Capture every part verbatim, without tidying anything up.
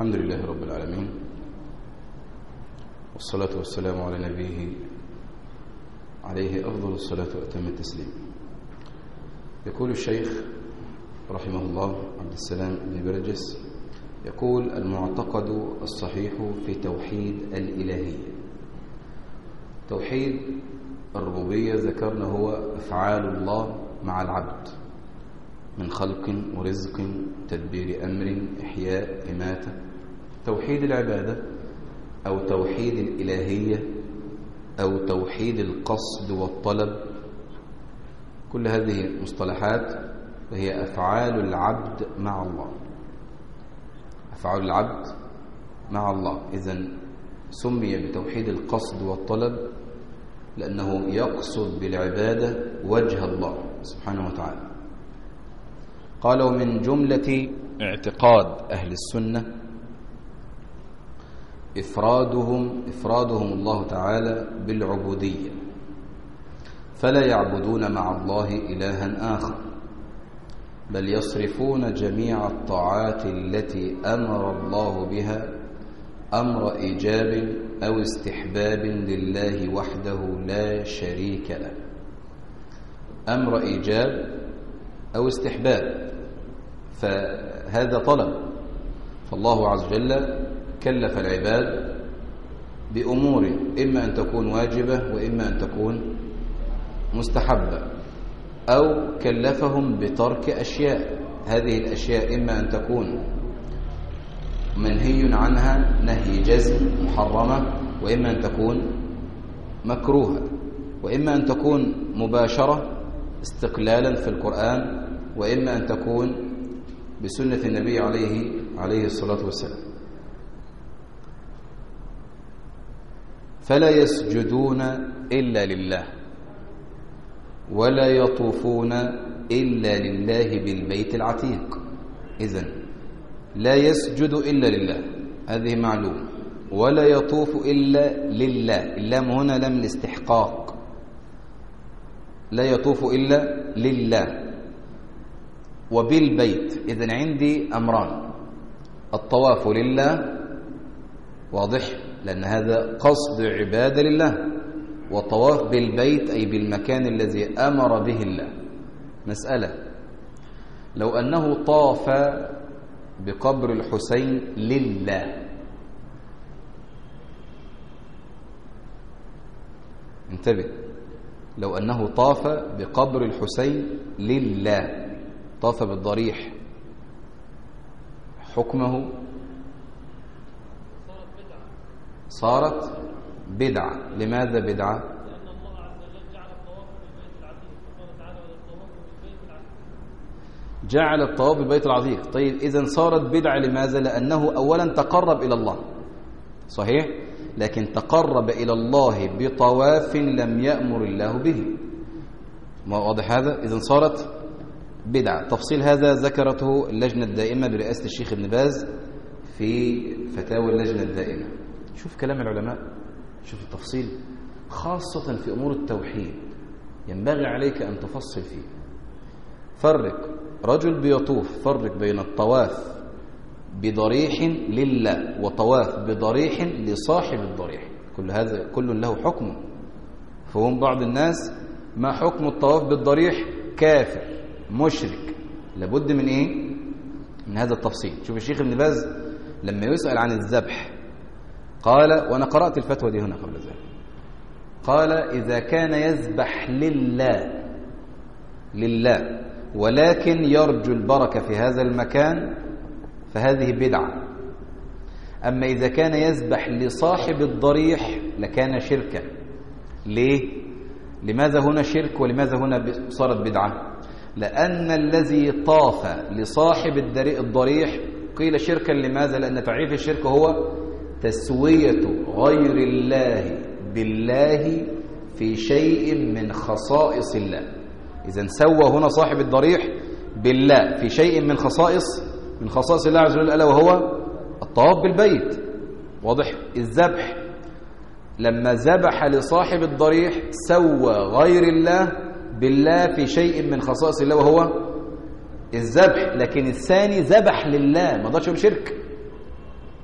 الحمد لله رب العالمين، والصلاة والسلام على نبيه عليه أفضل الصلاة وأتم التسليم. يقول الشيخ رحمه الله عبد السلام بن برجس، يقول: المعتقد الصحيح في توحيد الإلهية. توحيد الربوبية ذكرنا هو أفعال الله مع العبد من خلق ورزق تدبير أمر إحياء إماتة. توحيد العبادة أو توحيد الإلهية أو توحيد القصد والطلب، كل هذه مصطلحات وهي أفعال العبد مع الله. أفعال العبد مع الله إذن سمي بتوحيد القصد والطلب لأنه يقصد بالعبادة وجه الله سبحانه وتعالى. قالوا من جملة اعتقاد أهل السنة إفرادهم إفرادهم الله تعالى بالعبودية، فلا يعبدون مع الله إلها آخر، بل يصرفون جميع الطاعات التي أمر الله بها أمر إيجاب أو استحباب لله وحده لا شريك له. أمر إيجاب أو استحباب، فهذا طلب. فالله عز وجل كلف العباد بأمور إما أن تكون واجبة وإما أن تكون مستحبة، أو كلفهم بترك أشياء. هذه الأشياء إما أن تكون منهي عنها نهي جزم محرمة، وإما أن تكون مكروهة، وإما أن تكون مباشرة استقلالا في القرآن، وإما أن تكون بسنة النبي عليه عليه الصلاة والسلام. فلا يسجدون إلا لله، ولا يطوفون إلا لله بالبيت العتيق. إذن لا يسجد إلا لله، هذه معلومة. ولا يطوف إلا لله، اللام هنا لم الاستحقاق، لا يطوف إلا لله. وبالبيت، إذن عندي أمران: الطواف لله واضح لأن هذا قصد عبادة لله، والطواف بالبيت أي بالمكان الذي أمر به الله. مسألة: لو أنه طاف بقبر الحسين لله، انتبه، لو أنه طاف بقبر الحسين لله، طاف بالضريح، حكمه صارت بدعة. لماذا بدعة؟ لأن الله عز وجل جعل الطواف بالبيت العتيق، قال تعالى: والطواف بالبيت العتيق. جعل الطواف بالبيت العتيق. طيب إذن صارت بدعة. لماذا؟ لأنه أولا تقرب إلى الله، صحيح، لكن تقرب إلى الله بطواف لم يأمر الله به. ما واضح هذا؟ إذن صارت بدعة. تفصيل هذا ذكرته اللجنة الدائمة برئاسة الشيخ ابن باز في فتاوى اللجنة الدائمة. شوف كلام العلماء، شوف التفصيل، خاصة في أمور التوحيد ينبغي عليك أن تفصل فيه. فرق، رجل بيطوف، فرق بين الطواف بضريح لله وطواف بضريح لصاحب الضريح. كل هذا كل له حكم. فهم بعض الناس: ما حكم الطواف بالضريح؟ كافر مشرك. لابد من إيه؟ من هذا التفصيل. شوف الشيخ ابن باز لما يسأل عن الذبح قال، وأنا قرأت الفتوى دي هنا قبل ذلك، قال: إذا كان يذبح لله لله ولكن يرجو البركة في هذا المكان فهذه بدعة. أما إذا كان يذبح لصاحب الضريح لكان شركا. ليه؟ لماذا هنا شرك ولماذا هنا صارت بدعة؟ لأن الذي طاف لصاحب الضريح قيل شركا. لماذا؟ لأن تعريف الشرك هو تسوية غير الله بالله في شيء من خصائص الله. إذن سوى هنا صاحب الضريح بالله في شيء من خصائص من خصائص الله عز وجل، ألا وهو الطواف بالبيت. واضح؟ الذبح لما ذبح لصاحب الضريح سوى غير الله بالله في شيء من خصائص الله وهو الذبح. لكن الثاني ذبح لله، ما ضاش شرك.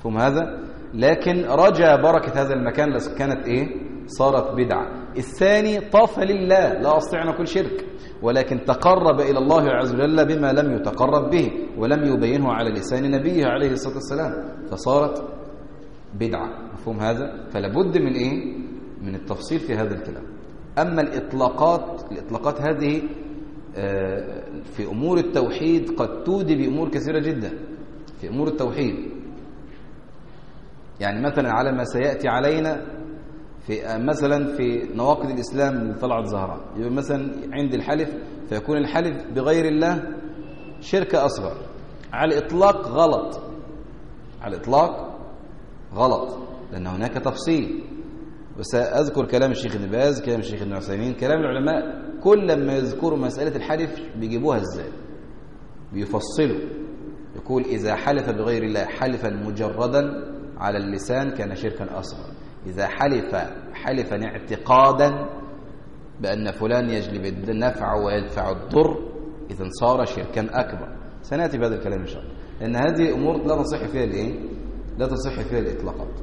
مفهوم هذا؟ لكن رجا بركة هذا المكان كانت إيه؟ صارت بدعة. الثاني طاف لله، لا أستطيع أن أقول شرك، ولكن تقرب إلى الله عز وجل بما لم يتقرب به ولم يبينه على لسان نبيه عليه الصلاة والسلام، فصارت بدعة. مفهوم هذا؟ فلا بد من إيه؟ من التفصيل في هذا الكلام. أما الإطلاقات الإطلاقات هذه في أمور التوحيد قد تودي بأمور كثيرة جدا في أمور التوحيد. يعني مثلا على ما سيأتي علينا في مثلا في نواقض الإسلام اللي طلعت ظهرا، يبقى مثلا عند الحلف فيكون الحلف بغير الله شرك أصغر. على الإطلاق غلط، على الإطلاق غلط، لأن هناك تفصيل. وسأذكر كلام الشيخ ابن باز، كلام الشيخ ابن عثيمين، كلام العلماء كل ما يذكروا مسألة الحلف بيجيبوها ازاي، بيفصلوا. يقول إذا حلف بغير الله حلفا مجردا على اللسان كان شركا أصغر، إذا حلف حلفا اعتقادا بأن فلان يجلب النفع ويدفع الضر إذا صار شركا أكبر. سنأتي بهذا الكلام إن شاء الله، لأن هذه أمور لا تصح فيها الإيه؟ لا تصح فيها الإطلاقات.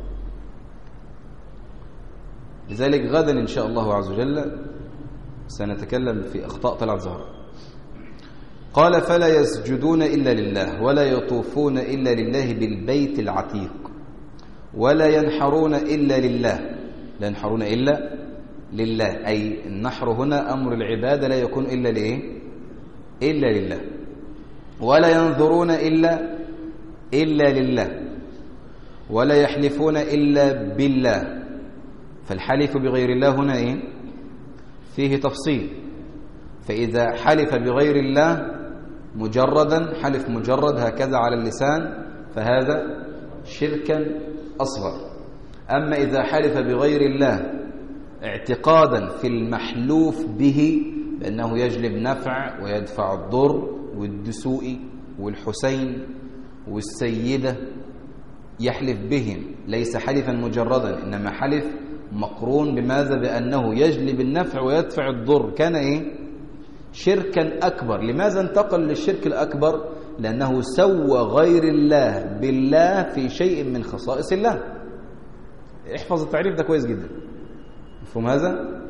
لذلك غدا إن شاء الله عز وجل سنتكلم في أخطاء طلعت ظهر. قال فلا يسجدون إلا لله ولا يطوفون إلا لله بالبيت العتيق ولا ينحرون إلا لله، لا ينحرون إلا لله، أي النحر هنا أمر العبادة لا يكون إلا لإيه؟ إلا لله. ولا ينظرون إلا إلا لله ولا يحلفون إلا بالله. فالحلف بغير الله هنا إيه؟ فيه تفصيل. فإذا حلف بغير الله مجردا، حلف مجرد هكذا على اللسان، فهذا شركا أصغر. أما إذا حلف بغير الله اعتقادا في المحلوف به بأنه يجلب نفع ويدفع الضر، والدسوء والحسين والسيدة يحلف بهم، ليس حلفا مجردا إنما حلف مقرون بماذا؟ بأنه يجلب النفع ويدفع الضر، كان إيه؟ شركا أكبر. لماذا انتقل للشرك الأكبر؟ لأنه سوى غير الله بالله في شيء من خصائص الله. احفظ التعريف ده كويس جدا. مفهوم هذا؟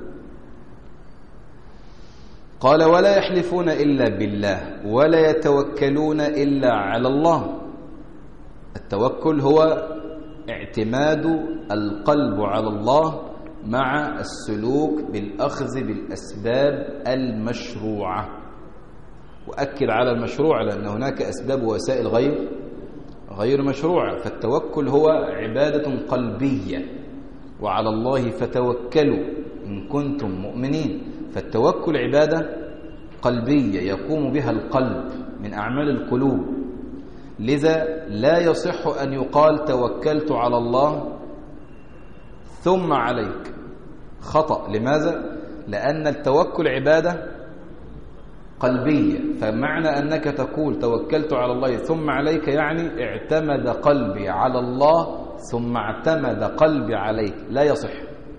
قال ولا يحلفون إلا بالله ولا يتوكلون إلا على الله. التوكل هو اعتماد القلب على الله مع السلوك بالأخذ بالأسباب المشروعة. وأكد على المشروع لأن هناك أسباب ووسائل غير غير مشروعة. فالتوكل هو عبادة قلبية، وعلى الله فتوكلوا إن كنتم مؤمنين. فالتوكل عبادة قلبية يقوم بها القلب من أعمال القلوب. لذا لا يصح أن يقال توكلت على الله ثم عليك، خطأ. لماذا؟ لأن التوكل عبادة قلبية. فمعنى أنك تقول توكلت على الله ثم عليك يعني اعتمد قلبي على الله ثم اعتمد قلبي عليك، لا يصح.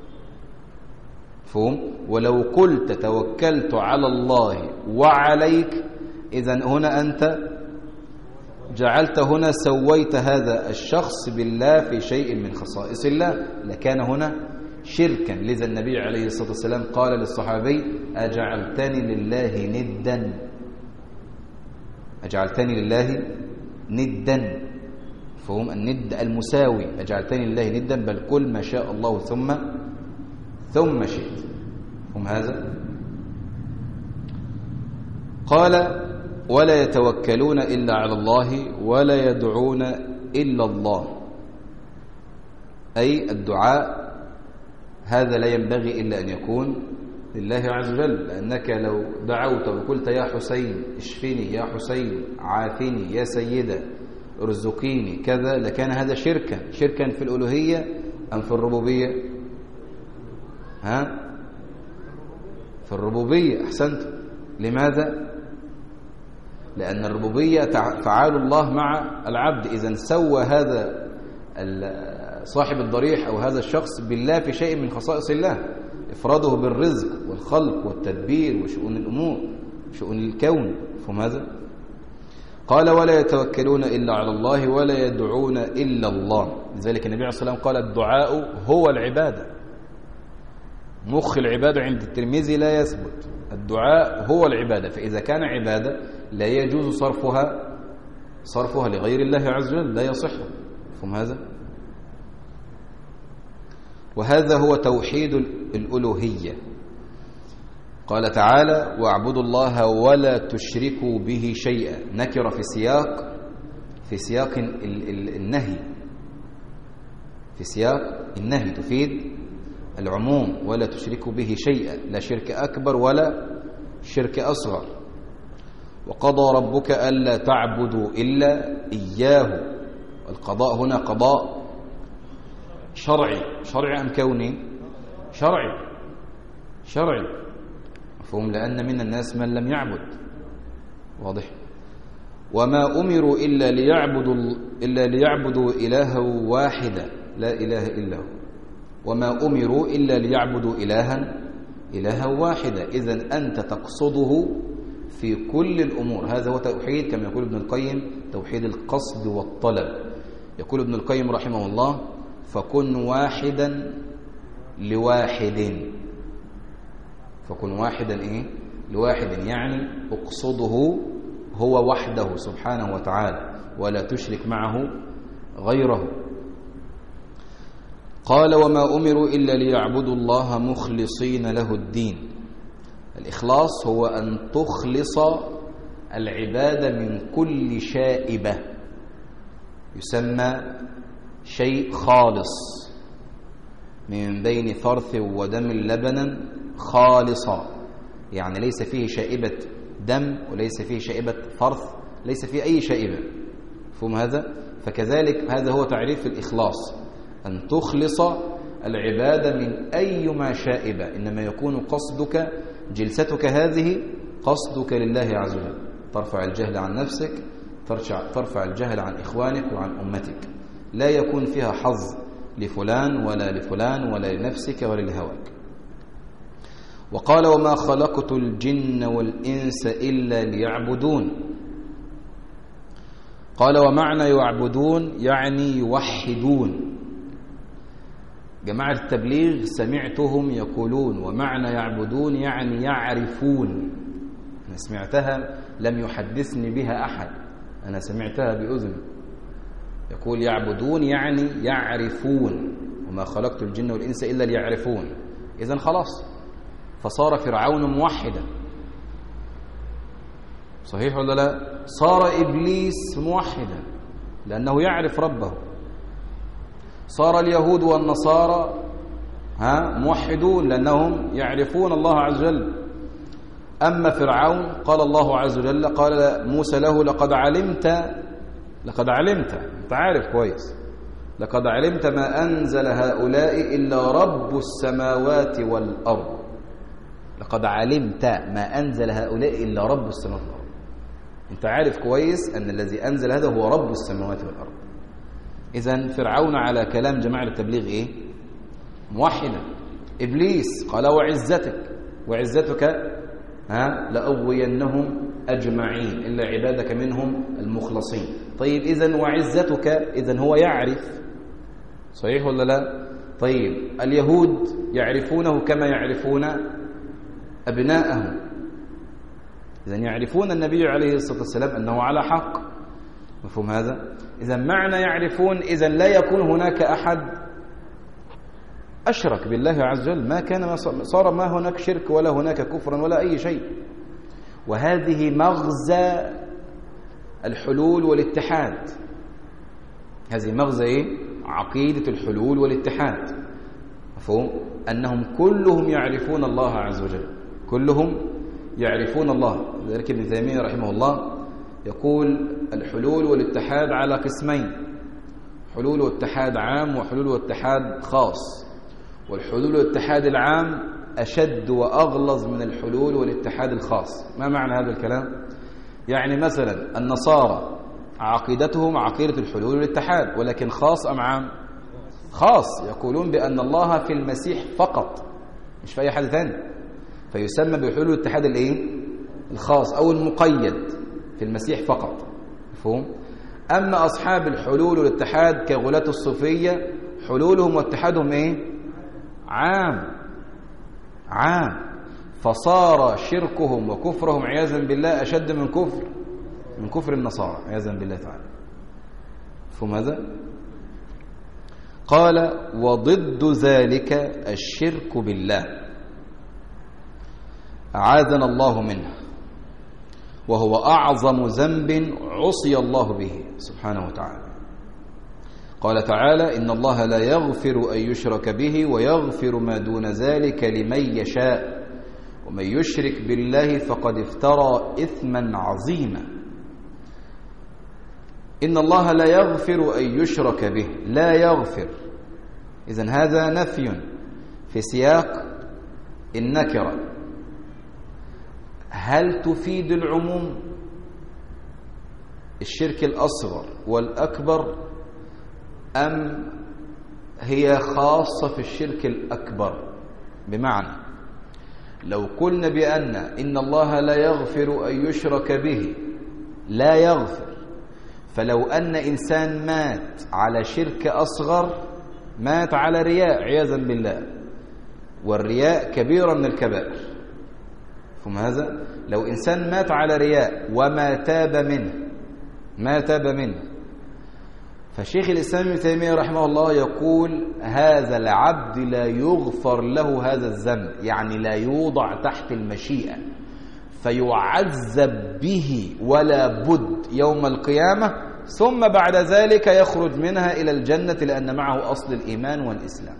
فهم؟ ولو قلت توكلت على الله وعليك إذن هنا أنت جعلت هنا سويت هذا الشخص بالله في شيء من خصائص الله، لكان هنا شركا. لذا النبي عليه الصلاة والسلام قال للصحابي أجعلتني لله ندا، أجعلتني لله ندا. فهم الند المساوي، أجعلتني لله ندا، بل كل ما شاء الله ثم ثم شئت. هم هذا. قال ولا يتوكلون إلا على الله ولا يدعون إلا الله، أي الدعاء هذا لا ينبغي إلا أن يكون لله عز وجل. لأنك لو دعوت وقلت يا حسين اشفني، يا حسين عافني، يا سيدة ارزقيني كذا، لكان هذا شركا. شركا في الألوهية أم في الربوبية؟ ها؟ في الربوبية. أحسنت. لماذا؟ لأن الربوبية فعال الله مع العبد. إذن سوى هذا صاحب الضريح أو هذا الشخص بالله في شيء من خصائص الله، إفراده بالرزق والخلق والتدبير وشؤون الأمور، شؤون الكون. فهم هذا؟ قال ولا يتوكلون إلا على الله ولا يدعون إلا الله. لذلك النبي عليه الصلاة والسلام قال الدعاء هو العبادة. مخ العبادة عند الترمذي لا يثبت، الدعاء هو العبادة، فإذا كان عبادة لا يجوز صرفها صرفها لغير الله عز وجل، لا يصح. مفهوم هذا؟ وهذا هو توحيد الألوهية. قال تعالى واعبدوا الله ولا تشركوا به شيئا، نكر في سياق في سياق النهي، في سياق النهي تفيد العموم، ولا تشركوا به شيئا، لا شرك أكبر ولا شرك أصغر. وقضى ربك ألا تعبدوا إلا إياه. القضاء هنا قضاء شرعي، شرعي أم كوني؟ شرعي شرعي مفهوم، لأن من الناس من لم يعبد. واضح؟ وما أمروا إلا ليعبدوا إلا ليعبدوا إلها واحدا لا إله إلا هو. وما أمروا إلا ليعبدوا إلها إلها واحدا. إذن أنت تقصده في كل الأمور. هذا هو توحيد كما يقول ابن القيم، توحيد القصد والطلب. يقول ابن القيم رحمه الله فكن واحدا لواحد، فكن واحدا إيه؟ لواحد، يعني اقصده هو وحده سبحانه وتعالى ولا تشرك معه غيره. قال وما أمروا إلا ليعبدوا الله مخلصين له الدين. الإخلاص هو أن تخلص العبادة من كل شائبة، يسمى شيء خالص، من بين فرث ودم لبنا خالصا، يعني ليس فيه شائبة دم وليس فيه شائبة فرث، ليس فيه أي شائبة. فهم هذا؟ فكذلك هذا هو تعريف الإخلاص، أن تخلص العبادة من أيما شائبة، إنما يكون قصدك جلستك هذه قصدك لله عز وجل، ترفع الجهل عن نفسك، ترفع الجهل عن إخوانك وعن أمتك، لا يكون فيها حظ لفلان ولا لفلان ولا لنفسك ولا لهواك. وقال وما خلقت الجن والإنس إلا ليعبدون. قال ومعنى يعبدون يعني يوحدون. جماعة التبليغ سمعتهم يقولون ومعنى يعبدون يعني يعرفون. أنا سمعتها لم يحدثني بها أحد، أنا سمعتها بأذن. يقول يعبدون يعني يعرفون، وما خلقت الجن والإنس إلا ليعرفون. إذن خلاص، فصار فرعون موحدا، صحيح ولا لا؟ صار إبليس موحدا لأنه يعرف ربه. صار اليهود والنصارى ها موحدون لأنهم يعرفون الله عز وجل. أما فرعون قال الله عز وجل، قال موسى له لقد علمت لقد علمت أنت عارف كويس، لقد علمت ما أنزل هؤلاء إلا رب السماوات والأرض. لقد علمت ما أنزل هؤلاء إلا رب السماوات والأرض، أنت عارف كويس أن الذي أنزل هذا هو رب السماوات والأرض. إذن فرعون على كلام جماعة التبليغ إيه؟ موحدا. إبليس قال وعزتك وعزتك ها لأغوينهم أجمعين إلا عبادك منهم المخلصين. طيب إذن وعزتك، إذن هو يعرف، صحيح ولا لا؟ طيب اليهود يعرفونه كما يعرفون أبناءهم، إذن يعرفون النبي عليه الصلاة والسلام أنه على حق. مفهوم هذا؟ إذن معنى يعرفون، إذن لا يكون هناك أحد أشرك بالله عز وجل، ما كان صار ما هناك شرك ولا هناك كفر ولا أي شيء. وهذه مغزى الحلول والاتحاد، هذه مغزى إيه؟ عقيدة الحلول والاتحاد. مفهوم؟ أنهم كلهم يعرفون الله عز وجل، كلهم يعرفون الله. لذلك ابن تيمية رحمه الله يقول الحلول والاتحاد على قسمين، حلول واتحاد عام وحلول واتحاد خاص. والحلول والاتحاد العام أشد وأغلظ من الحلول والاتحاد الخاص. ما معنى هذا الكلام؟ يعني مثلا النصارى عقيدتهم عقيدة الحلول والاتحاد، ولكن خاص أم عام؟ خاص، يقولون بأن الله في المسيح فقط مش في أي حد ثاني، فيسمى بحلول الاتحاد الايه؟ الخاص أو المقيد، في المسيح فقط. مفهوم؟ أما أصحاب الحلول والاتحاد كغلاة الصوفية حلولهم واتحادهم إيه؟ عام عام، فصار شركهم وكفرهم عياذا بالله أشد من كفر من كفر النصارى عياذا بالله تعالى. مفهوم هذا؟ قال وضد ذلك الشرك بالله أعاذنا الله منه، وهو أعظم ذنب عصي الله به سبحانه وتعالى. قال تعالى إن الله لا يغفر أن يشرك به ويغفر ما دون ذلك لمن يشاء ومن يشرك بالله فقد افترى إثما عظيما. إن الله لا يغفر أن يشرك به، لا يغفر، إذن هذا نفي في سياق النكرة. هل تفيد العموم؟ الشرك الأصغر والأكبر، أم هي خاصة في الشرك الأكبر؟ بمعنى لو قلنا بأن إن الله لا يغفر أن يشرك به، لا يغفر، فلو أن إنسان مات على شرك أصغر، مات على رياء عياذا بالله، والرياء كبيرة من الكبائر، فهم هذا؟ لو إنسان مات على رياء وما تاب منه ما تاب منه فشيخ الإسلام ابن تيمية رحمه الله يقول هذا العبد لا يغفر له هذا الذنب، يعني لا يوضع تحت المشيئة فيعذب به ولا بد يوم القيامة، ثم بعد ذلك يخرج منها إلى الجنة لأن معه أصل الإيمان والإسلام.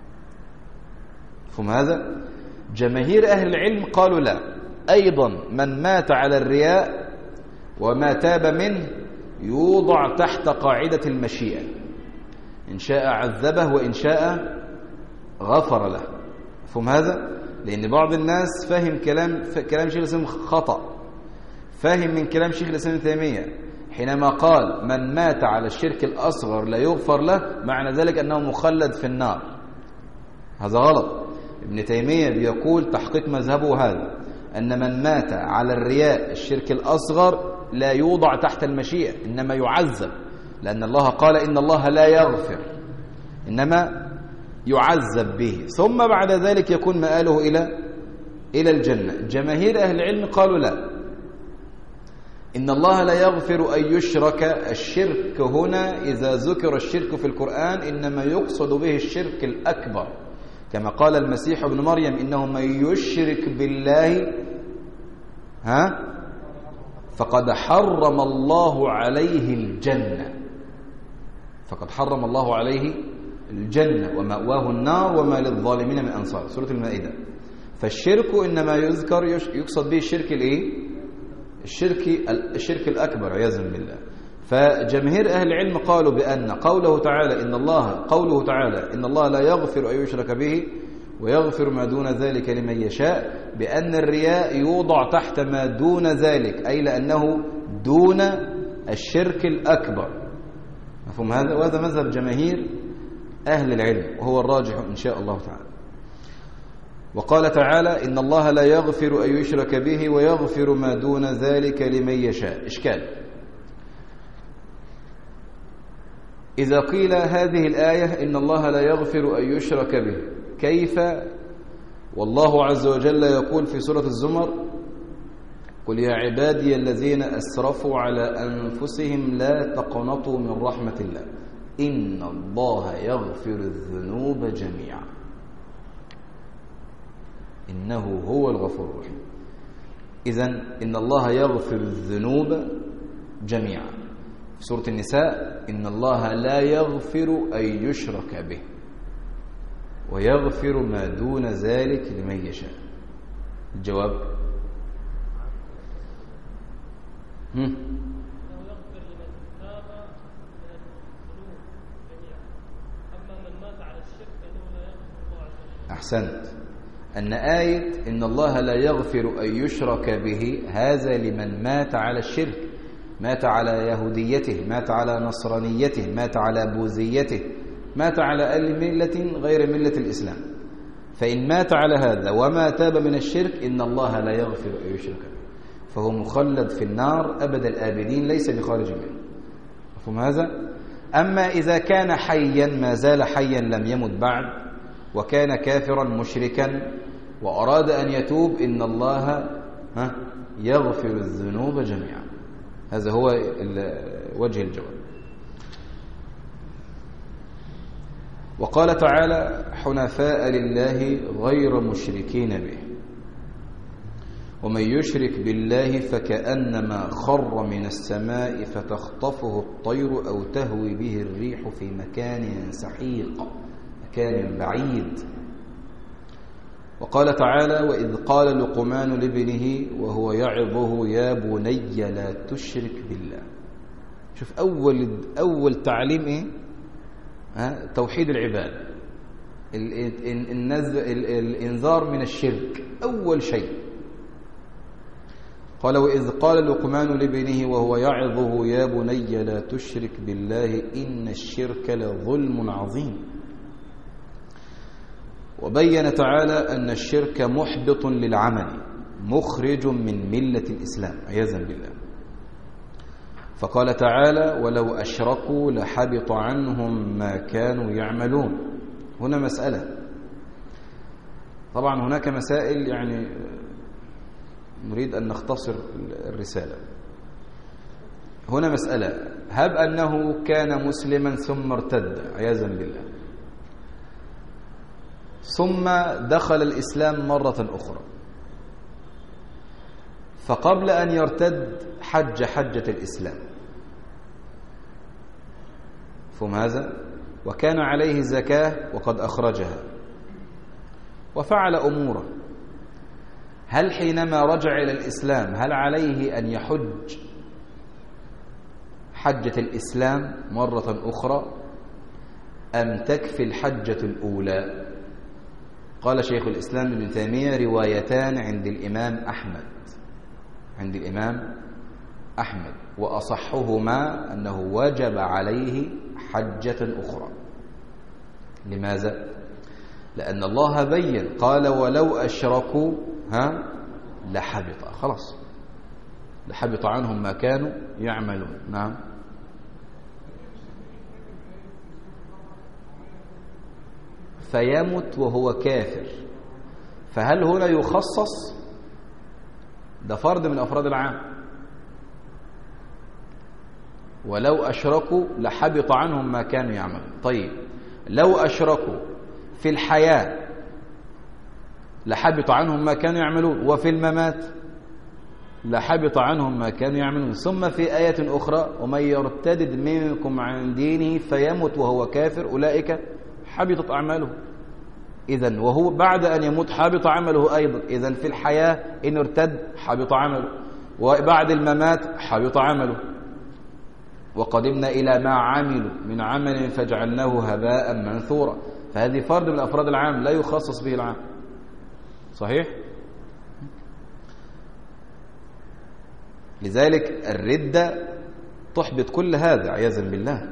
فهم هذا؟ جماهير أهل العلم قالوا لا، أيضا من مات على الرياء وما تاب منه يوضع تحت قاعدة المشيئة، إن شاء عذبه وإن شاء غفر له. فهم هذا؟ لأن بعض الناس فهم كلام كلام شيخ الإسلام خطأ، فهم من كلام شيخ الإسلام ابن تيمية حينما قال من مات على الشرك الأصغر لا يغفر له، معنى ذلك أنه مخلد في النار. هذا غلط. ابن تيمية بيقول تحقيق مذهبه هذا، أن من مات على الرياء الشرك الأصغر لا يوضع تحت المشيئة، إنما يعذب، لأن الله قال إن الله لا يغفر، إنما يعذب به، ثم بعد ذلك يكون مآله إلى إلى الجنة. جماهير أهل العلم قالوا لا، إن الله لا يغفر أن يشرك. الشرك هنا إذا ذكر الشرك في القرآن إنما يقصد به الشرك الأكبر، كما قال المسيح ابن مريم إنه من يشرك بالله ها فقد حرم الله عليه الجنة، فقد حرم الله عليه الجنة ومأواه النار وما للظالمين من أنصار، سورة المائدة. فالشرك إنما يذكر يقصد به الشرك الإيه؟ الشرك الشرك الأكبر عياذا بالله. فجماهير أهل العلم قالوا بأن قوله تعالى إن الله قوله تعالى إن الله لا يغفر أن يشرك به ويغفر ما دون ذلك لمن يشاء، بأن الرياء يوضع تحت ما دون ذلك، أي لأنه دون الشرك الأكبر. مفهوم هذا؟ وهذا مذهب جماهير أهل العلم وهو الراجح إن شاء الله تعالى. وقال تعالى إن الله لا يغفر أن يشرك به ويغفر ما دون ذلك لمن يشاء. إشكال: إذا قيل هذه الآية إن الله لا يغفر أن يشرك به، كيف والله عز وجل يقول في سورة الزمر قل يا عبادي الذين أسرفوا على أنفسهم لا تقنطوا من رحمة الله إن الله يغفر الذنوب جميعا إنه هو الغفور الرحيم. إذن إن الله يغفر الذنوب جميعا. في سورة النساء إن الله لا يغفر أن يشرك به ويغفر ما دون ذلك لمن يشاء. الجواب: هم؟ أحسنت. أن آية إن الله لا يغفر أن يشرك به هذا لمن مات على الشرك، مات على يهوديته، مات على نصرانيته، مات على بوذيته، مات على أي ملة غير ملة الإسلام. فإن مات على هذا وما تاب من الشرك إن الله لا يغفر أن يشرك به. فهو مخلد في النار أبد الآبدين ليس بخارج منه. مفهوم هذا؟ أما إذا كان حيا ما زال حيا لم يمت بعد وكان كافرا مشركا وأراد أن يتوب إن الله يغفر الذنوب جميعا. هذا هو وجه الجواب. وقال تعالى حنفاء لله غير مشركين به ومن يشرك بالله فكأنما خر من السماء فتخطفه الطير أو تهوي به الريح في مكان سحيق مكان بعيد. وقال تعالى وإذ قال لقمان لابنه وهو يعظه يا بني لا تشرك بالله. شوف أول أول تعليم إيه؟ ها؟ توحيد العبادة، الإنذار من الشرك أول شيء. قال وإذ قال لقمان لابنه وهو يعظه يا بني لا تشرك بالله إن الشرك لظلم عظيم. وبين تعالى أن الشرك محبط للعمل مخرج من ملة الإسلام عياذا بالله. فقال تعالى ولو أشركوا لحبط عنهم ما كانوا يعملون. هنا مسألة، طبعا هناك مسائل يعني نريد أن نختصر الرسالة. هنا مسألة، هب أنه كان مسلما ثم ارتد عياذا بالله ثم دخل الإسلام مرة أخرى، فقبل أن يرتد حج حجة الإسلام، فهم هذا؟ وكان عليه زكاة وقد أخرجها وفعل أموره. هل حينما رجع إلى الإسلام هل عليه أن يحج حجة الإسلام مرة أخرى أم تكفي الحجة الأولى؟ قال شيخ الإسلام ابن تيمية روايتان عند الإمام أحمد عند الإمام أحمد وأصحهما أنه وجب عليه حجة أخرى. لماذا؟ لأن الله بين قال ولو أشركوا ها لحبط، خلاص لحبط عنهم ما كانوا يعملون. نعم. فيمت وهو كافر، فهل هنا يخصص؟ ده فرد من أفراد العام. ولو أشركوا لحبط عنهم ما كانوا يعملون. طيب لو أشركوا في الحياة لحبط عنهم ما كانوا يعملون وفي الممات لحبط عنهم ما كانوا يعملون. ثم في آية أخرى ومن يرتد منكم عن دينه فيمت وهو كافر أولئك حبطت أعماله. إذن وهو بعد أن يموت حبط عمله أيضا. إذن في الحياة إن ارتد حبط عمله وبعد الممات حبط عمله. وقدمنا إلى ما عملوا من عمل فجعلناه هباء منثورا. فهذه فرد من أفراد العام لا يخصص به العام. صحيح؟ لذلك الردة تحبط كل هذا عياذا بالله.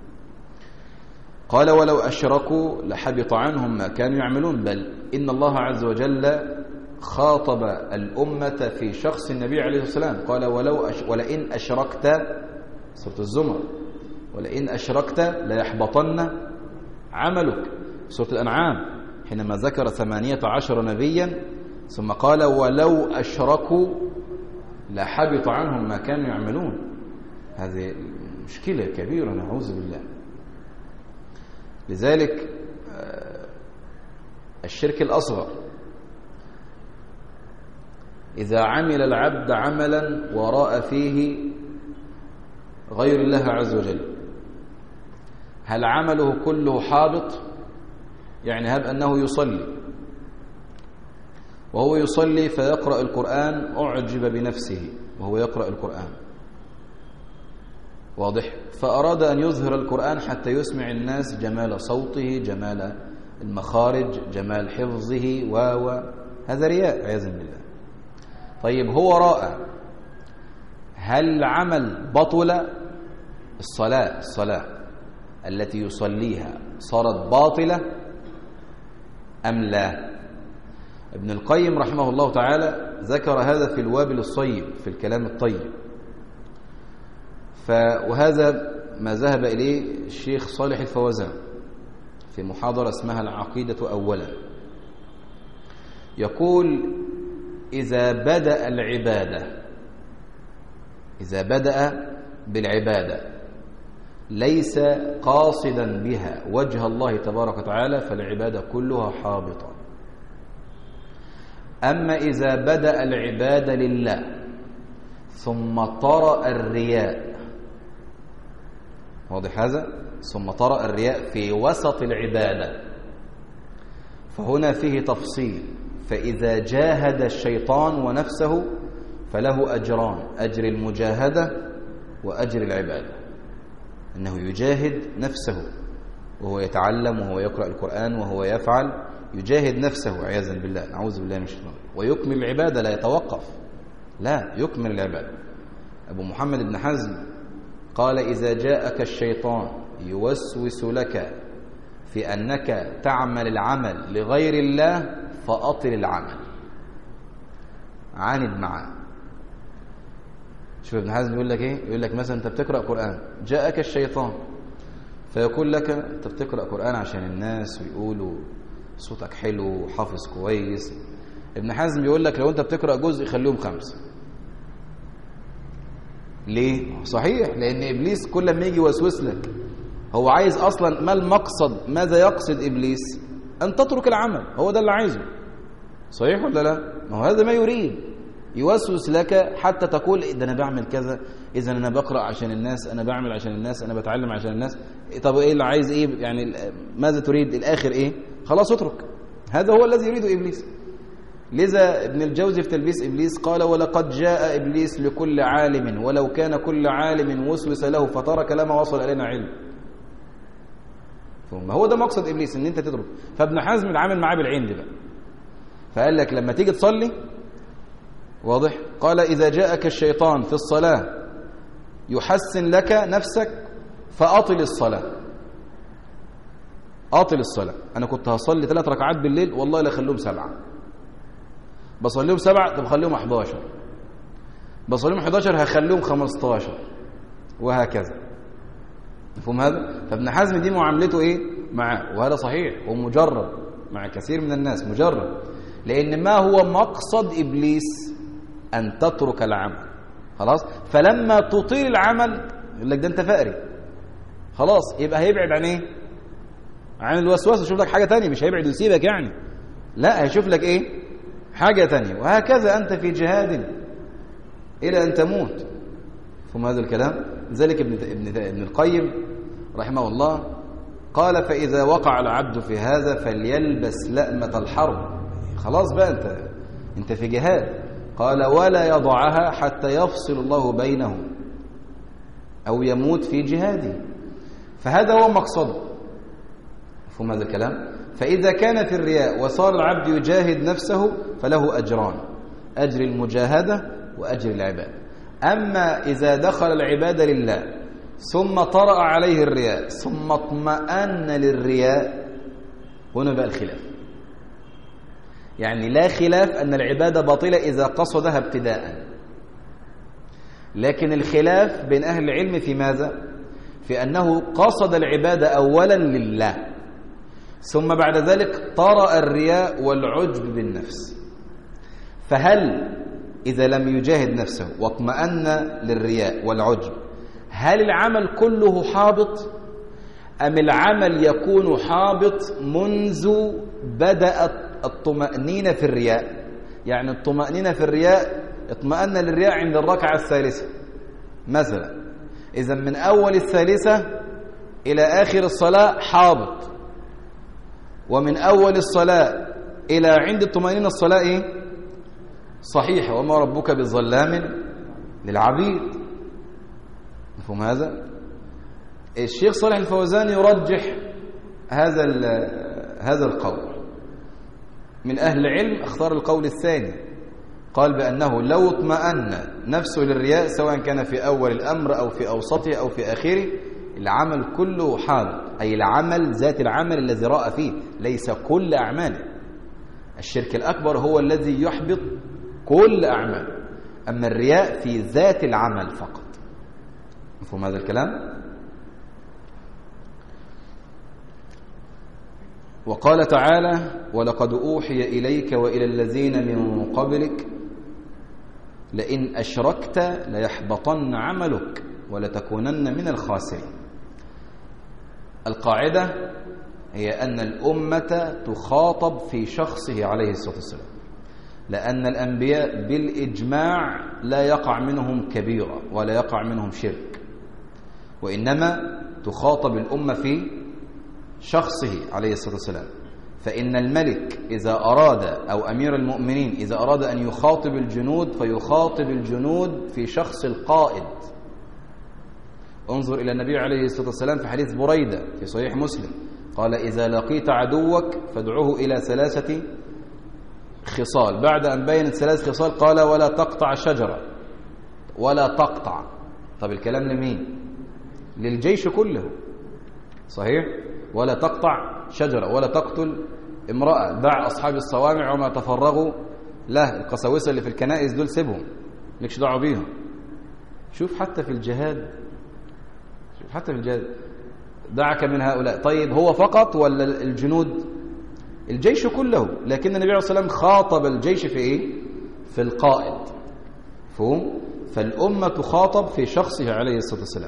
قال ولو أشركوا لحبط عنهم ما كانوا يعملون. بل إن الله عز وجل خاطب الأمة في شخص النبي عليه الصلاة والسلام قال ولو أش... ولئن أشركت، سورة الزمر، ولئن أشركت ليحبطن عملك. سورة الأنعام حينما ذكر ثمانية عشر نبيا ثم قال ولو أشركوا لحبط عنهم ما كانوا يعملون. هذه مشكلة كبيرة نعوذ بالله. لذلك الشرك الأصغر إذا عمل العبد عملا وراء فيه غير الله عز وجل هل عمله كله حابط؟ يعني هب أنه يصلي وهو يصلي فيقرأ القرآن أعجب بنفسه وهو يقرأ القرآن، واضح؟ فأراد أن يظهر القرآن حتى يسمع الناس جمال صوته، جمال المخارج، جمال حفظه و هذا رياء عياذا بالله. طيب هو رأى، هل عمل بطل؟ الصلاة الصلاة التي يصليها صارت باطلة أم لا؟ ابن القيم رحمه الله تعالى ذكر هذا في الوابل الصيب في الكلام الطيب. وهذا ما ذهب إليه الشيخ صالح الفوزان في محاضرة اسمها العقيدة أولا. يقول إذا بدأ العبادة إذا بدأ بالعبادة ليس قاصدا بها وجه الله تبارك وتعالى فالعبادة كلها حابطة. أما إذا بدأ العبادة لله ثم طرأ الرياء، واضح هذا؟ ثم طرأ الرياء في وسط العبادة، فهنا فيه تفصيل. فإذا جاهد الشيطان ونفسه فله أجران: أجر المجاهدة وأجر العبادة، أنه يجاهد نفسه وهو يتعلم وهو يقرأ القرآن وهو يفعل، يجاهد نفسه عياذا بالله، نعوذ بالله من الشيطان، ويكمل العبادة، لا يتوقف، لا يكمل العبادة. أبو محمد بن حزم قال إذا جاءك الشيطان يوسوس لك في أنك تعمل العمل لغير الله فأطل العمل، عاند معه. شوف ابن حزم يقول لك ايه؟ يقول لك مثلا انت بتقرأ قرآن، جاءك الشيطان فيقول لك انت بتقرأ قرآن عشان الناس ويقولوا صوتك حلو وحافظ كويس. ابن حزم يقول لك لو انت بتقرأ جزء خليهم خمسة. ليه؟ صحيح، لأن إبليس كل ما يجي يوسوس لك هو عايز أصلا ما المقصد، ماذا يقصد إبليس؟ أن تترك العمل، هو ده اللي عايزه. صحيح ولا لا؟ ما هو هذا ما يريد، يوسوس لك حتى تقول ده أنا بعمل كذا، إذا أنا بقرأ عشان الناس، أنا بعمل عشان الناس، أنا بتعلم عشان الناس. طب إيه اللي عايز إيه؟ يعني ماذا تريد؟ الآخر إيه؟ خلاص اترك. هذا هو الذي يريده إبليس. لذا ابن الجوزي في تلبيس إبليس قال ولقد جاء إبليس لكل عالم ولو كان كل عالم وسوس له فترك لما وصل إلينا علم. ثم هو ده مقصد إبليس، ان انت تترك. فابن حزم العامل معاه بالعين دي بقى، فقال لك لما تيجي تصلي، واضح، قال إذا جاءك الشيطان في الصلاة يحسن لك نفسك فأطل الصلاة. أطل الصلاة. أنا كنت هصلي ثلاث ركعات بالليل، والله لا خلوهم سبعة، بصليهم سبعة، طب خليهم أحداشر، بصليهم أحداشر هخليهم خمستاشر، وهكذا. مفهوم هذا؟ فابن حزم دي معاملته إيه معاه، وهذا صحيح ومجرب مع كثير من الناس، مجرب. لأن ما هو مقصد إبليس؟ أن تترك العمل. خلاص؟ فلما تطيل العمل يقول لك ده أنت فقري، خلاص يبقى هيبعد عن إيه؟ عن الوسواس، يشوف لك حاجة تانية، مش هيبعد ويسيبك يعني، لا، هيشوف لك إيه؟ حاجة تانية. وهكذا أنت في جهاد إلى أن تموت. فهم هذا الكلام. ذلك ابن, ابن, ابن القيم رحمه الله قال فإذا وقع العبد في هذا فليلبس لأمة الحرب. خلاص بقى أنت, أنت في جهاد. قال ولا يضعها حتى يفصل الله بينهم أو يموت في جهاده. فهذا هو مقصده. فهم هذا الكلام. فإذا كان في الرياء وصار العبد يجاهد نفسه فله أجران: أجر المجاهدة وأجر العبادة. أما إذا دخل العبادة لله ثم طرأ عليه الرياء ثم اطمأن للرياء، هنا بقى الخلاف. يعني لا خلاف أن العبادة باطلة إذا قصدها ابتداء، لكن الخلاف بين أهل العلم في ماذا؟ في أنه قصد العبادة أولا لله ثم بعد ذلك طرأ الرياء والعجب بالنفس. فهل إذا لم يجاهد نفسه واطمأن للرياء والعجب، هل العمل كله حابط، أم العمل يكون حابط منذ بدأت الطمأنينة في الرياء؟ يعني الطمأنينة في الرياء اطمأن للرياء عند الركعة الثالثة مثلا، إذا من أول الثالثة إلى آخر الصلاة حابط، ومن أول الصلاة إلى عند الطمأنينة الصلاة إيه؟ صحيحة. وما ربك بظلام للعبيد. مفهوم هذا؟ الشيخ صالح الفوزان يرجح هذا هذا القول. من أهل العلم اختار القول الثاني، قال بأنه لو اطمأن نفسه للرياء سواء كان في أول الأمر أو في أوسطه أو في آخره، العمل كله حابط، أي العمل ذات العمل الذي رأى فيه، ليس كل أعماله. الشرك الأكبر هو الذي يحبط كل أعمال. أما الرياء في ذات العمل فقط. مفهوم هذا الكلام؟ وقال تعالى: ولقد أوحي إليك وإلى الذين من قبلك لئن أشركت ليحبطن عملك ولتكونن من الخاسرين. القاعدة هي أن الأمة تخاطب في شخصه عليه الصلاة والسلام، لأن الأنبياء بالإجماع لا يقع منهم كبيرة ولا يقع منهم شرك، وإنما تخاطب الأمة في شخصه عليه الصلاة والسلام. فإن الملك إذا أراد أو أمير المؤمنين إذا أراد أن يخاطب الجنود فيخاطب الجنود في شخص القائد. انظر إلى النبي عليه الصلاة والسلام في حديث بريدة في صحيح مسلم، قال: إذا لقيت عدوك فادعوه إلى ثلاثة خصال. بعد أن بين ثلاث خصال قال: ولا تقطع شجرة. ولا تقطع. طب الكلام لمين؟ للجيش كله، صحيح؟ ولا تقطع شجرة، ولا تقتل امرأة. دع أصحاب الصوامع وما تفرغوا له. القساوسة اللي في الكنائس دول سيبهم، لكش دعوه بيهم. شوف حتى في الجهاد، شوف حتى في الجهاد دعك من هؤلاء. طيب هو فقط ولا الجنود؟ الجيش كله. لكن النبي عليه الصلاة والسلام خاطب الجيش في إيه؟ في القائد. فهم؟ فالأمة تخاطب في شخصه عليه الصلاة والسلام.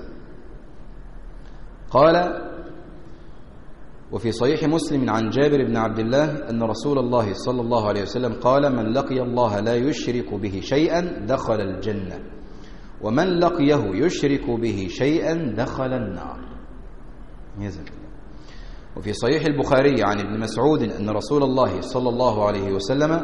قال: وفي صحيح مسلم عن جابر بن عبد الله أن رسول الله صلى الله عليه وسلم قال: من لقي الله لا يشرك به شيئا دخل الجنة، ومن لقيه يشرك به شيئا دخل النار. يزل. وفي صحيح البخاري عن ابن مسعود أن رسول الله صلى الله عليه وسلم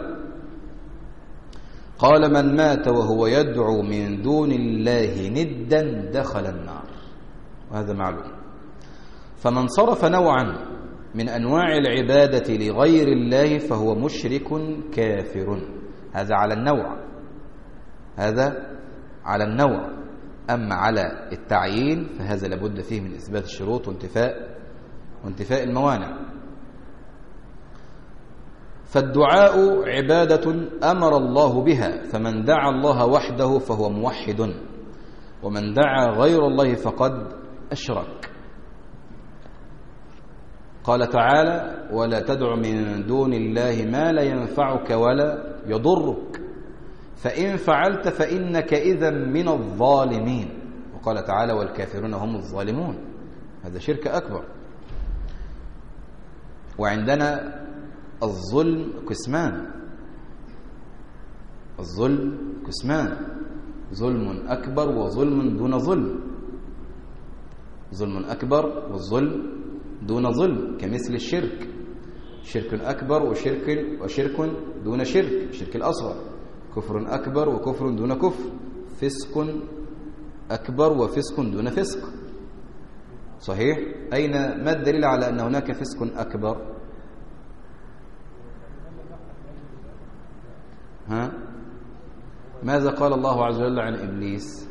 قال: من مات وهو يدعو من دون الله ندا دخل النار. وهذا معلوم. فمن صرف نوعا من أنواع العبادة لغير الله فهو مشرك كافر. هذا على النوع، هذا على النوع. أما على التعيين فهذا لابد فيه من إثبات الشروط وانتفاء وانتفاء الموانع. فالدعاء عبادة أمر الله بها، فمن دعا الله وحده فهو موحد، ومن دعا غير الله فقد أشرك. قال تعالى: ولا تدع من دون الله ما لا ينفعك ولا يضرك، فإن فعلت فإنك إذا من الظالمين. وقال تعالى: والكافرون هم الظالمون. هذا شرك أكبر. وعندنا الظلم قسمان، الظلم قسمان: ظلم أكبر وظلم دون ظلم. ظلم أكبر والظلم دون ظلم، كمثل الشرك، شرك أكبر وشرك وشرك دون شرك، الشرك الأصغر. كفر أكبر وكفر دون كفر، فسق أكبر وفسق دون فسق. صحيح؟ أين ما الدليل على أن هناك فسق أكبر؟ ها؟ ماذا قال الله عز وجل عن إبليس؟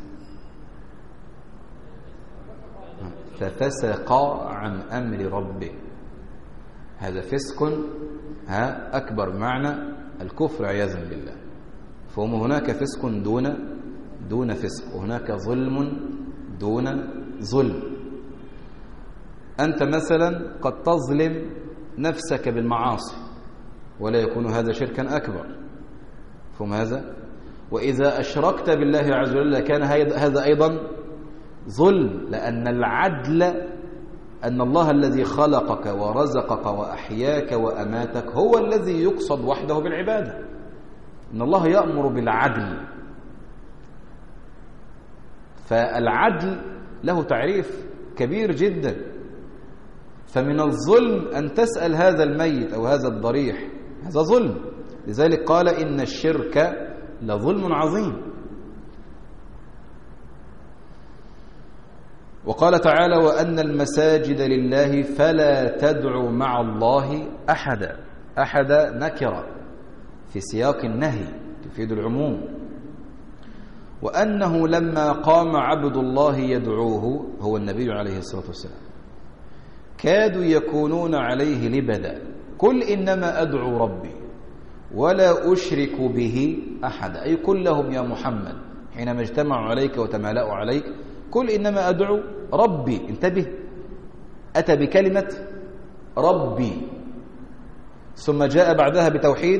ففسق عن أمر ربه. هذا فسق ها أكبر بمعنى الكفر عياذا بالله. فهم هناك فسق دون دون فسق، وهناك ظلم دون ظلم. أنت مثلا قد تظلم نفسك بالمعاصي ولا يكون هذا شركا أكبر. فهم هذا؟ وإذا أشركت بالله عز وجل كان هذا أيضا ظلم، لأن العدل أن الله الذي خلقك ورزقك وأحياك وأماتك هو الذي يقصد وحده بالعبادة. إن الله يأمر بالعدل، فالعدل له تعريف كبير جدا. فمن الظلم أن تسأل هذا الميت أو هذا الضريح، هذا ظلم. لذلك قال: إن الشرك لظلم عظيم. وقال تعالى: وأن المساجد لله فلا تدعوا مع الله أحدا. أحدا نكرة في سياق النهي تفيد العموم. وأنه لما قام عبد الله يدعوه، هو النبي عليه الصلاة والسلام، كادوا يكونون عليه لبدا. قل إنما أدعو ربي ولا أشرك به أحدا، أي قل لهم يا محمد حينما اجتمعوا عليك وتمالأوا عليك قل إنما أدعو ربي. انتبه، أتى بكلمة ربي ثم جاء بعدها بتوحيد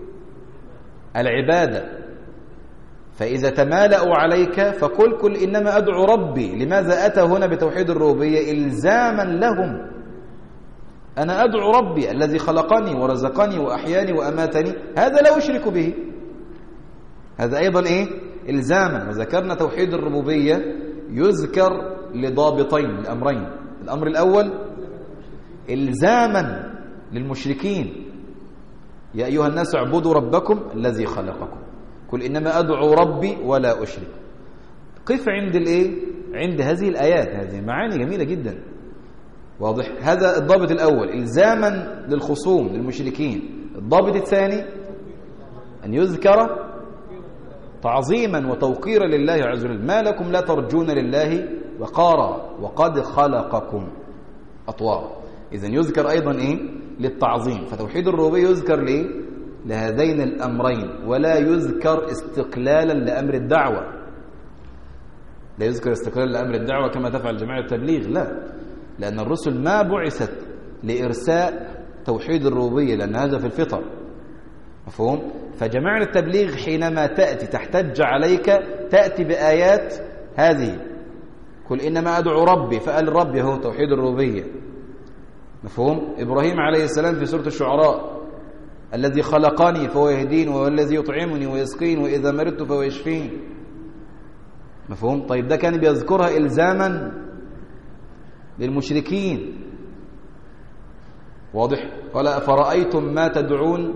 العبادة. فإذا تمالأوا عليك فقل قل إنما أدعو ربي. لماذا أتى هنا بتوحيد الربوبية؟ إلزاما لهم. أنا أدعو ربي الذي خلقني ورزقني وأحياني وأماتني، هذا لا أشرك به. هذا أيضا إيه؟ إلزاما. وذكرنا توحيد الربوبية يذكر لضابطين، الأمرين. الأمر الأول إلزاما للمشركين، يا أيها الناس اعبدوا ربكم الذي خلقكم، قل إنما أدعو ربي ولا أشرك. قف عند الإيه؟ عند هذه الآيات، هذه معاني جميلة جدا. واضح؟ هذا الضابط الأول إلزاما للخصوم للمشركين. الضابط الثاني أن يذكر تعظيما وتوقيرا لله عز وجل. ما لكم لا ترجون لله وقارا وقد خلقكم أطوارا. إذن يذكر أيضا إيه؟ للتعظيم. فتوحيد الربوبية يذكر ليه؟ لهذين الأمرين، ولا يذكر استقلالا لأمر الدعوة. لا يذكر استقلالا لأمر الدعوة كما تفعل جماعة التبليغ، لا، لأن الرسل ما بعثت لإرساء توحيد الربوبية، لأن هذا في الفطر. مفهوم؟ فجماعة التبليغ حينما تأتي تحتج عليك تأتي بآيات هذه، قل إنما أدعو ربي، فقال ربي هو توحيد الربوبية. مفهوم؟ إبراهيم عليه السلام في سورة الشعراء الذي خلقني فهو يهدين والذي يطعمني ويسقين وإذا مرضت فهو يشفين. مفهوم؟ طيب ده كان بيذكرها إلزاما للمشركين. واضح؟ قال أفرأيتم ما تدعون،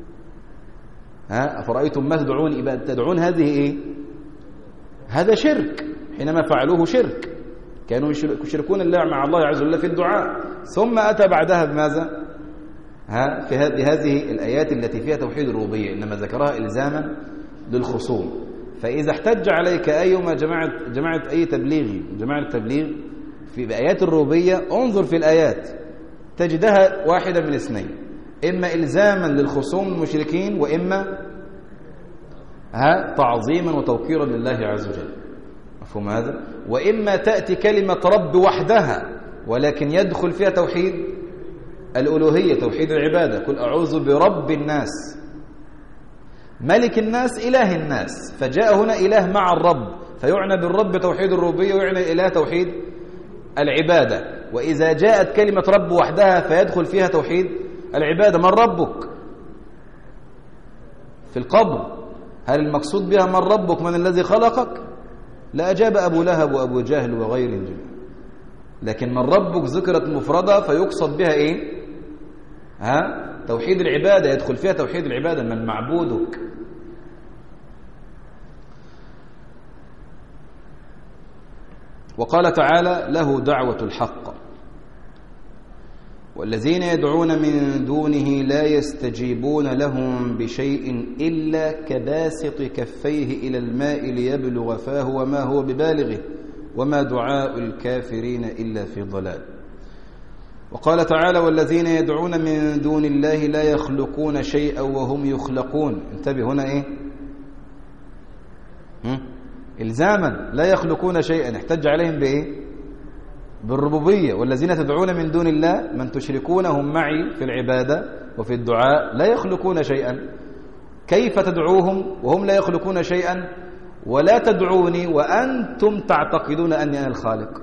ها أفرأيتم ما تدعون، يبقى تدعون هذه إيه؟ هذا شرك. حينما فعلوه شرك، كانوا يشركون الله مع الله عز وجل في الدعاء. ثم أتى بعدها بماذا؟ ها في هذه الآيات التي فيها توحيد الربوبية، إنما ذكرها إلزاما للخصوم. فإذا احتج عليك أيما جماعة جماعة أي تبليغي جماعة التبليغ في بآيات الربوبية، انظر في الآيات تجدها واحدة من اثنين: إما إلزاما للخصوم المشركين، وإما ها تعظيما وتوقيرا لله عز وجل. مفهوم هذا؟ وإما تأتي كلمة رب وحدها ولكن يدخل فيها توحيد الألوهية، توحيد العبادة. قل أعوذ برب الناس، ملك الناس، إله الناس. فجاء هنا إله مع الرب، فيعنى بالرب توحيد الربوبية، ويعنى الإله توحيد العبادة. وإذا جاءت كلمة رب وحدها فيدخل فيها توحيد العبادة. من ربك في القبر، هل المقصود بها من ربك من الذي خلقك؟ لا أجاب أبو لهب وأبو جهل وغير الجميع. لكن من ربك ذكرت مفردة فيقصد بها إيه؟ ها توحيد العبادة، يدخل فيها توحيد العبادة، من معبودك. وقال تعالى: له دعوة الحق والذين يدعون من دونه لا يستجيبون لهم بشيء إلا كباسط كفيه إلى الماء ليبلغ فاه وما هو ببالغه وما دعاء الكافرين إلا في ضلال. وقال تعالى: والذين يدعون من دون الله لا يخلقون شيئا وهم يخلقون. انتبه هنا إيه؟ هم؟ إلزاما لا يخلقون شيئا، احتج عليهم بإيه؟ بالربوبية. والذين تدعون من دون الله من تشركونهم معي في العبادة وفي الدعاء لا يخلقون شيئا. كيف تدعوهم وهم لا يخلقون شيئا؟ ولا تدعوني وأنتم تعتقدون أني أنا الخالق.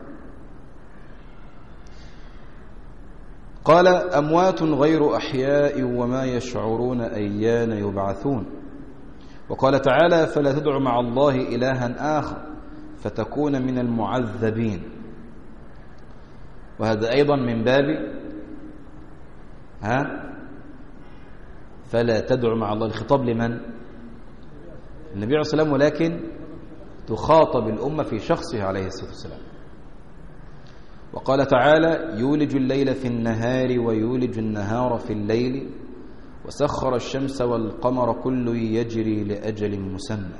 قال: أموات غير أحياء وما يشعرون أيان يبعثون. وقال تعالى: فلا تدع مع الله إلها آخر فتكون من المعذبين. وهذا أيضا من باب ها فلا تدع مع الله. الخطاب لمن؟ النبي عليه الصلاة والسلام، ولكن تخاطب الأمة في شخصه عليه الصلاة والسلام. وقال تعالى: يولج الليل في النهار ويولج النهار في الليل وسخر الشمس والقمر كل يجري لأجل مسمى.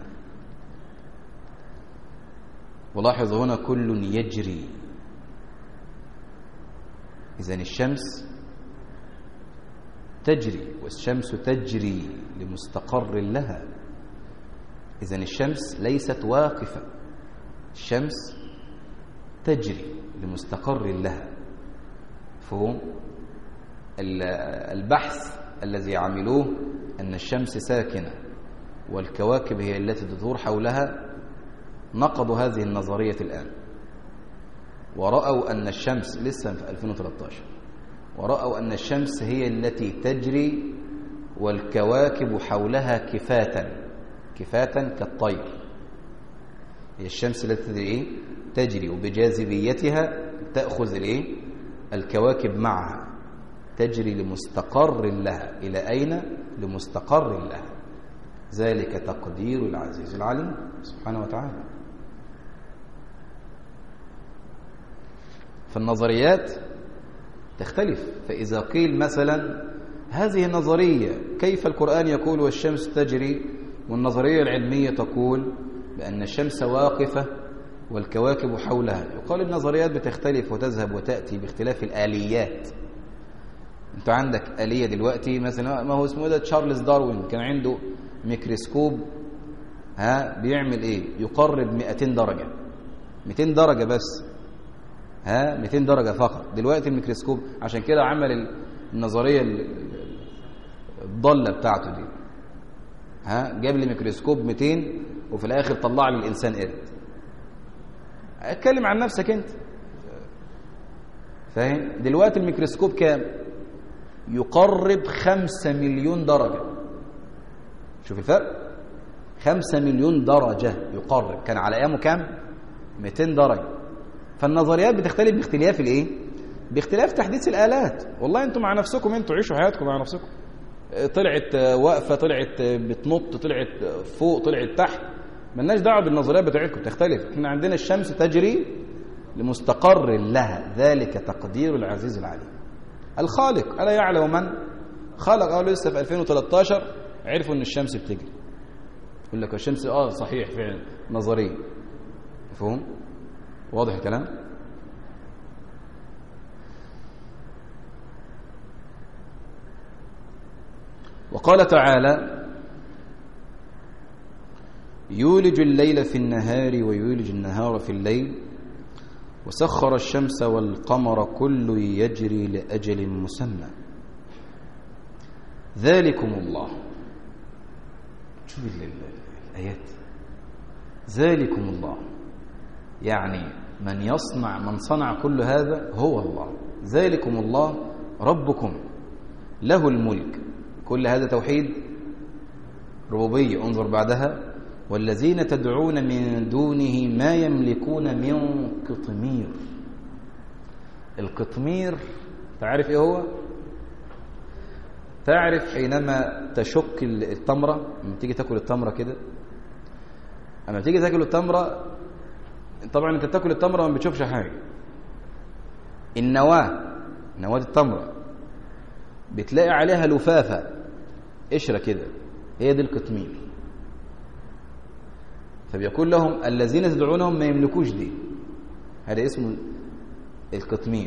ولاحظ هنا كل يجري. إذن الشمس تجري، والشمس تجري لمستقر لها. إذن الشمس ليست واقفة، الشمس تجري لمستقر لها. فهم البحث الذي عملوه أن الشمس ساكنة والكواكب هي التي تدور حولها، نقضوا هذه النظرية الآن، ورأوا أن الشمس لسه في ألفين وثلاثة عشر، ورأوا أن الشمس هي التي تجري والكواكب حولها كفاة كفاة كالطير. هي الشمس التي تجري وبجاذبيتها تأخذ الايه الكواكب معها، تجري لمستقر لها. إلى أين؟ لمستقر لها. ذلك تقدير العزيز العليم سبحانه وتعالى. فالنظريات تختلف. فإذا قيل مثلا هذه النظرية كيف القرآن يقول والشمس تجري، والنظرية العلمية تقول بأن الشمس واقفة والكواكب حولها، يقال النظريات بتختلف وتذهب وتأتي باختلاف الآليات. انت عندك آلية دلوقتي مثلا، ما هو اسمه ده تشارلز داروين كان عنده ميكروسكوب ها بيعمل ايه، يقرب مئتين درجة، مئتين درجة بس، ها مئتين درجة فقط. دلوقتي الميكروسكوب عشان كده عمل النظرية الضالة بتاعته دي، ها جاب لي ميكروسكوب مئتين وفي الاخر طلع لي الانسان قرد. اتكلم عن نفسك انت، فاهم؟ دلوقتي الميكروسكوب كام؟ يقرب خمسة مليون درجة. شوف الفرق، خمسة مليون درجة يقرب، كان على ايامه كام؟ مئتين درجة. فالنظريات بتختلف باختلاف الايه؟ باختلاف تحديث الآلات. والله انتم مع نفسكم، انتوا عيشوا حياتكم مع نفسكم. طلعت واقفة، طلعت بتنط، طلعت فوق، طلعت تحت، ملناش دعوه بالنظريات بتاعتكم تختلف. احنا عندنا الشمس تجري لمستقر لها، ذلك تقدير العزيز العليم. الخالق الا يعلم من خلق. قالوا لسه في ألفين وثلاثة عشر عرفوا ان الشمس بتجري. يقول لك الشمس اه صحيح فعلا نظريه. مفهوم؟ واضح الكلام؟ وقال تعالى يولج الليل في النهار ويولج النهار في الليل وسخر الشمس والقمر كل يجري لأجل مسمى ذلكم الله. شوف الآيات، ذلكم الله يعني من يصنع، من صنع كل هذا هو الله. ذلكم الله ربكم له الملك. كل هذا توحيد ربوبية. انظر بعدها والذين تدعون من دونه ما يملكون من قطمير. القطمير تعرف ايه هو؟ تعرف حينما تشك التمرة، لما تيجي تاكل التمرة كده، لما تيجي تاكل التمرة طبعا انت بتاكل التمرة وما بتشوفش حاجة. النواة، نواة التمرة بتلاقي عليها لفافة قشرة كده، هي دي القطمير. فبيقول لهم الذين تدعونهم ما يملكوش دي، هذا اسمه القطمير.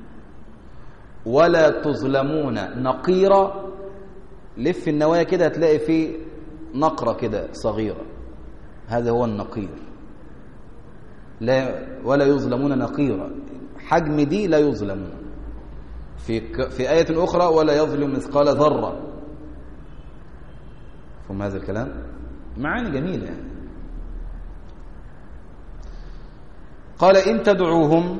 ولا تظلمون نقيرة. لف النوايا كده هتلاقي فيه نقرة كده صغيرة، هذا هو النقير. لا ولا يظلمون نقيرة، حجم دي لا يظلمون. في في آية أخرى ولا يظلم مثقال ذرة. فهم هذا الكلام معاني جميلة يعني. قال إن تدعوهم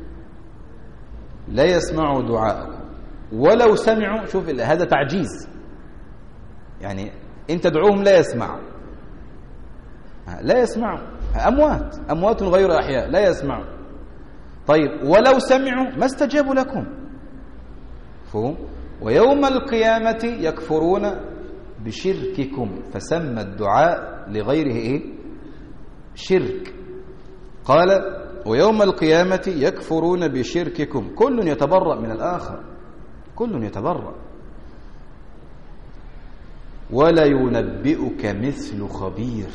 لا يسمعوا دعاءكم ولو سمعوا. شوف هذا تعجيز يعني، إن تدعوهم لا يسمعوا، لا يسمعوا، أموات، أموات غير أحياء لا يسمعوا. طيب ولو سمعوا ما استجابوا لكم. فهم؟ ويوم القيامة يكفرون بشرككم. فسمى الدعاء لغيره إيه؟ شرك. قال ويوم القيامة يكفرون بشرككم. كل يتبرأ من الآخر، كل يتبرأ. ولا ينبئك مثل خبير.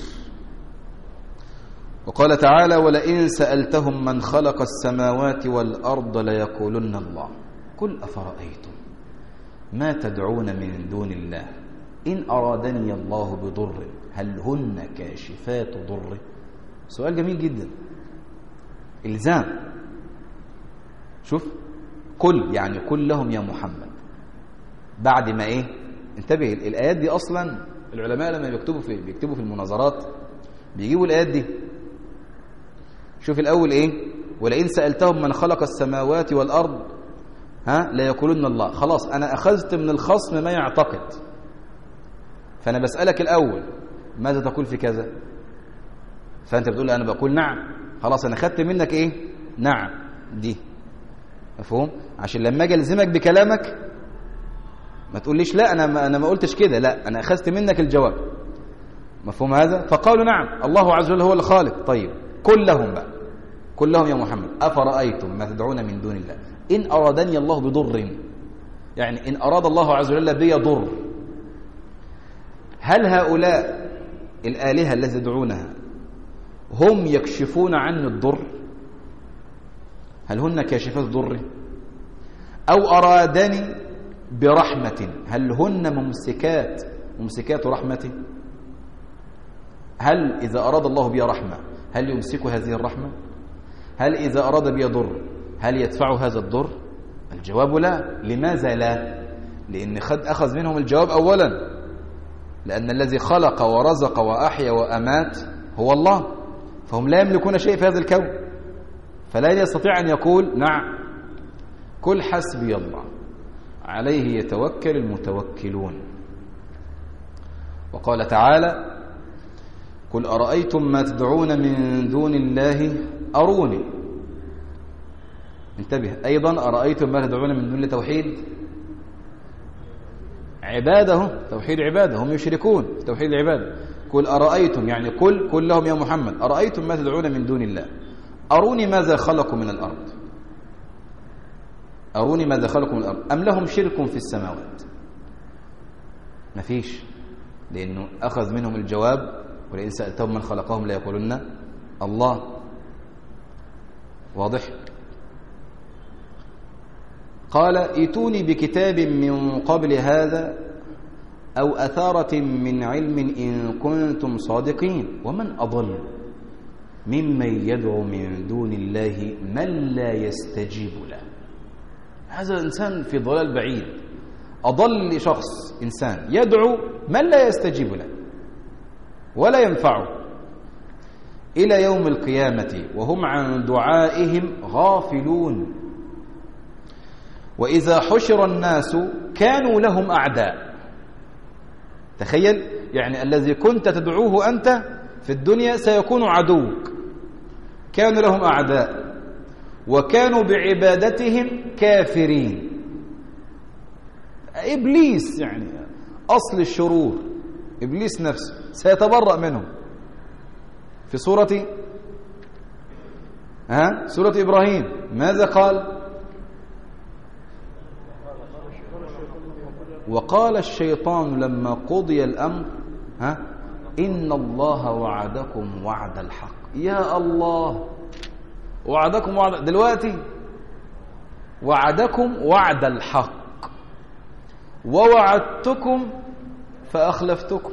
وقال تعالى ولئن سألتهم من خلق السماوات والأرض ليقولن الله قل أفرأيتم ما تدعون من دون الله إن أرادني الله بضر هل هن كاشفات ضره؟ سؤال جميل جدا، إلزام. شوف، قل يعني قل لهم يا محمد. بعد ما إيه؟ انتبه، الآيات دي أصلا العلماء لما بيكتبوا في بيكتبوا في المناظرات بيجيبوا الآيات دي. شوف الأول إيه؟ ولئن سألتهم من خلق السماوات والأرض ها لا يقولون الله. خلاص أنا أخذت من الخصم ما يعتقد، فأنا بسألك الأول ماذا تقول في كذا؟ فأنت بتقول أنا بقول نعم. خلاص أنا أخذت منك إيه؟ نعم. دي مفهوم؟ عشان لما أجي ألزمك بكلامك ما تقوليش لا أنا ما, أنا ما قلتش كده، لا أنا أخذت منك الجواب. مفهوم هذا؟ فقالوا نعم الله عز وجل هو الخالق. طيب قل لهم بقى، قل لهم يا محمد أفرأيتم ما تدعون من دون الله إن أرادني الله بضر، يعني إن أراد الله عز وجل بي ضر، هل هؤلاء الآلهة التي تدعونها هم يكشفون عني الضر؟ هل هن كاشفات ضر؟ أو أرادني برحمة هل هن ممسكات ممسكات رحمته؟ هل إذا أراد الله بي رحمة هل يمسك هذه الرحمة؟ هل إذا أراد بي ضر هل يدفع هذا الضر؟ الجواب لا. لماذا لا؟ لأن خد أخذ منهم الجواب أولا، لأن الذي خلق ورزق وأحيا وأمات هو الله، فهم لا يملكون شيء في هذا الكون، فلا يستطيع أن يقول نعم. كل حسبي الله عليه يتوكل المتوكلون. وقال تعالى قل أرأيتم ما تدعون من دون الله أروني. انتبه أيضا، أرأيتم ما تدعون من دون الله توحيد عباده، توحيد عباده، هم يشركون في توحيد العبادة. قل أرأيتم يعني قل قل لهم يا محمد أرأيتم ما تدعون من دون الله أروني ماذا خلقوا من الأرض، أروني ماذا خلقوا من الأرض أم لهم شرك في السماوات؟ مفيش، لأنه أخذ منهم الجواب ولئن سألتهم من خلقهم لا يقولون الله. واضح؟ قال ائتوني بكتاب من قبل هذا أو أثارة من علم إن كنتم صادقين ومن أضل ممن يدعو من دون الله من لا يستجيب له. هذا الإنسان في ضلال بعيد، أضل شخص إنسان يدعو من لا يستجيب له ولا ينفعه إلى يوم القيامة وهم عن دعائهم غافلون. وإذا حشر الناس كانوا لهم أعداء. تخيل، يعني الذي كنت تدعوه أنت في الدنيا سيكون عدوك. كانوا لهم أعداء وكانوا بعبادتهم كافرين. إبليس يعني أصل الشرور، إبليس نفسه سيتبرأ منهم. في سورة ها سورة إبراهيم ماذا قال؟ وقال الشيطان لما قضي الأمر ها إن الله وعدكم وعد الحق. يا الله، وعدكم وعد دلوقتي وعدكم وعد الحق ووعدتكم فأخلفتكم.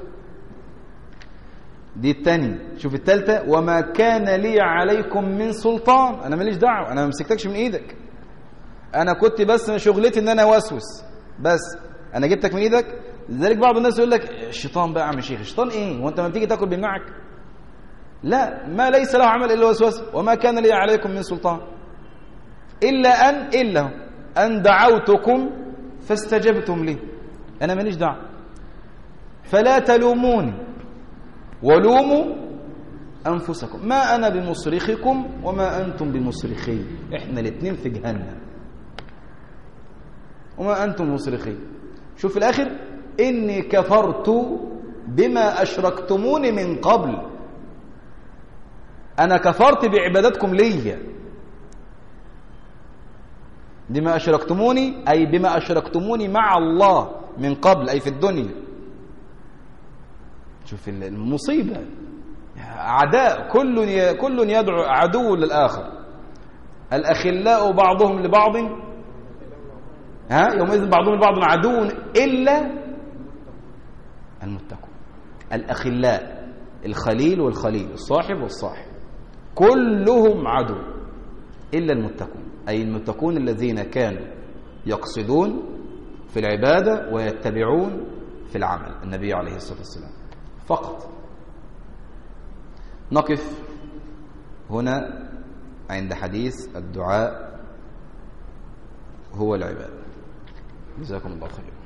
دي الثانية. شوف الثالثة، وما كان لي عليكم من سلطان. أنا ماليش دعوة، أنا ما مسكتكش من إيدك، أنا كنت بس شغلتي إن أنا وسوس بس، أنا جبتك من إيدك. لذلك بعض الناس يقول لك الشيطان بقى عم شيخ، الشيطان إيه؟ وأنت ما بتيجي تاكل بيمنعك؟ لا، ما ليس له عمل إلا وسوسة. وما كان لي عليكم من سلطان إلا أن إلا أن دعوتكم فاستجبتم لي. أنا ماليش دعوة، فلا تلوموني ولوموا أنفسكم ما أنا بمصرخكم وما أنتم بمصرخي. إحنا الاثنين في جهنم وما أنتم مصرخي. شوف في الآخر، إني كفرت بما أشركتموني من قبل. أنا كفرت بعبادتكم لي. بما أشركتموني أي بما أشركتموني مع الله من قبل، أي في الدنيا. شوف المصيبة، أعداء، كل كل يدعو عدو للآخر. الأخلاء بعضهم لبعض ها يومئذ بعضهم البعض عدو إلا المتقون. الأخلاء، الخليل والخليل، الصاحب والصاحب، كلهم عدو إلا المتقون، أي المتقون الذين كانوا يقصدون في العبادة ويتبعون في العمل النبي عليه الصلاة والسلام فقط. نقف هنا عند حديث الدعاء هو العبادة. جزاكم الله خيرا.